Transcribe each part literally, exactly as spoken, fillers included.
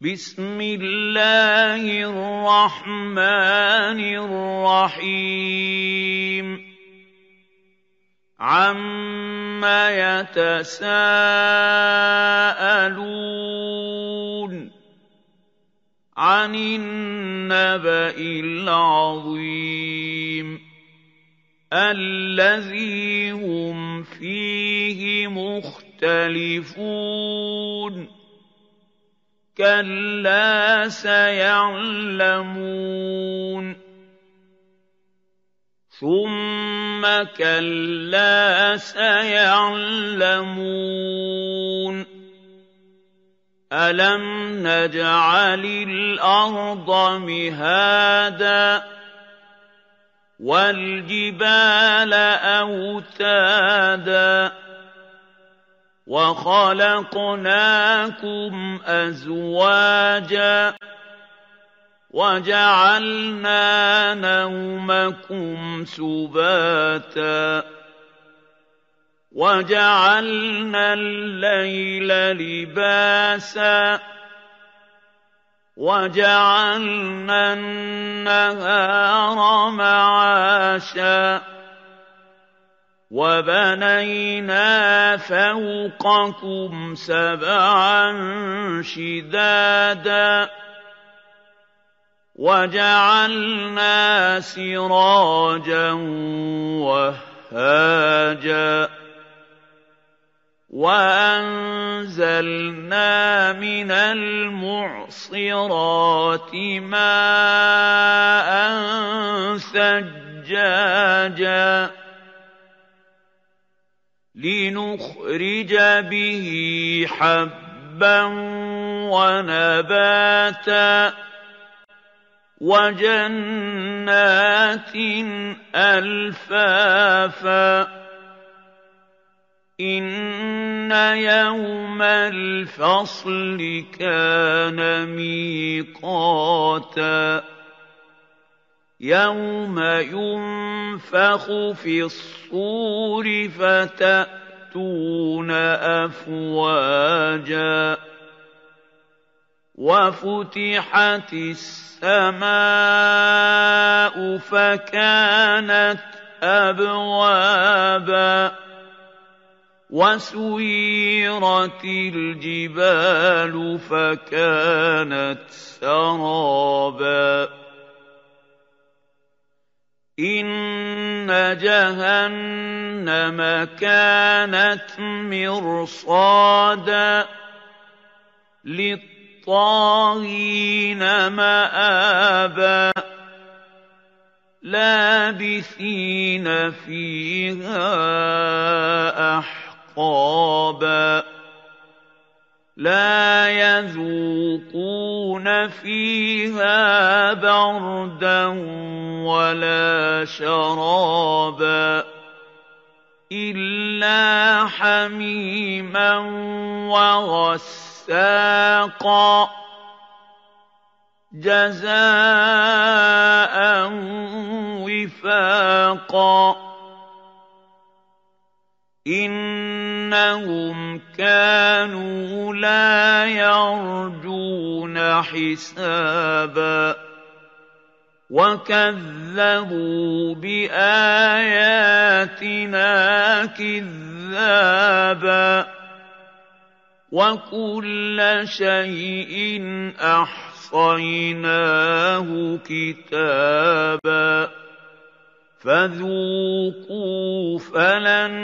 بسم الله الرحمن الرحيم عَمَّ يَتَسَاءَلُونَ عَنِ النَّبَإِ الْعَظِيمِ الَّذِي هُمْ فِيهِ مُخْتَلِفُونَ كَلَّا سَيَعْلَمُونَ ثُمَّ كَلَّا سَيَعْلَمُونَ أَلَمْ نَجْعَلِ الْأَرْضَ مِهَادًا وَالْجِبَالَ أَوْتَادًا وَخَلَقْنَاكُمْ أَزْوَاجًا وَجَعَلْنَا نَوْمَكُمْ سُبَاتًا وَجَعَلْنَا اللَّيْلَ لِبَاسًا وَجَعَلْنَا النَّهَارَ مَعَاشًا وَبَنَيْنَا فَوْقَكُمْ سَبْعًا شِدَادًا وَجَعَلْنَا سِرَاجًا وَهَّاجًا وَأَنزَلْنَا مِنَ الْمُعْصِرَاتِ مَاءً ثَجَّاجًا لِنُخْرِجَ بِهِ حَبًّا وَنَبَاتًا وَجَنَّاتٍ أَلْفَافًا إِنَّ يَوْمَ الْفَصْلِ كَانَ مِيقَاتًا يَوْمَ يُنفَخُ فِي الصُّورِ فَتَأْتُونَ أَفْوَاجًا وَفُتِحَتِ السَّمَاءُ فَكَانَتْ أَبْوَابًا وَسُيِّرَتِ الْجِبَالُ فَكَانَتْ سَرَابًا إِنَّ جَهَنَّمَ كَانَتْ مِرْصَادًا لِّلطَّاغِينَ مَآبًا لَّابِثِينَ فِيهَا أَحْقَابًا لَّا يَذُوقُونَ فِيهَا بَرْدًا وَلَا شَرَابًا إِلَّا حَمِيمًا وَغَسَّاقًا جَزَاءً وِفَاقًا إِنَّهُمْ كَانُوا لَا يَرْجُونَ حِسَابًا وَكَذَّبُوا بِآيَاتِنَا كِذَّابًا وَكُلَّ شَيْءٍ أَحْصَيْنَاهُ كِتَابًا فَذُوقُوا فَلَن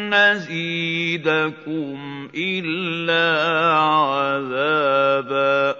نَّزِيدَكُمْ إِلَّا عَذَابًا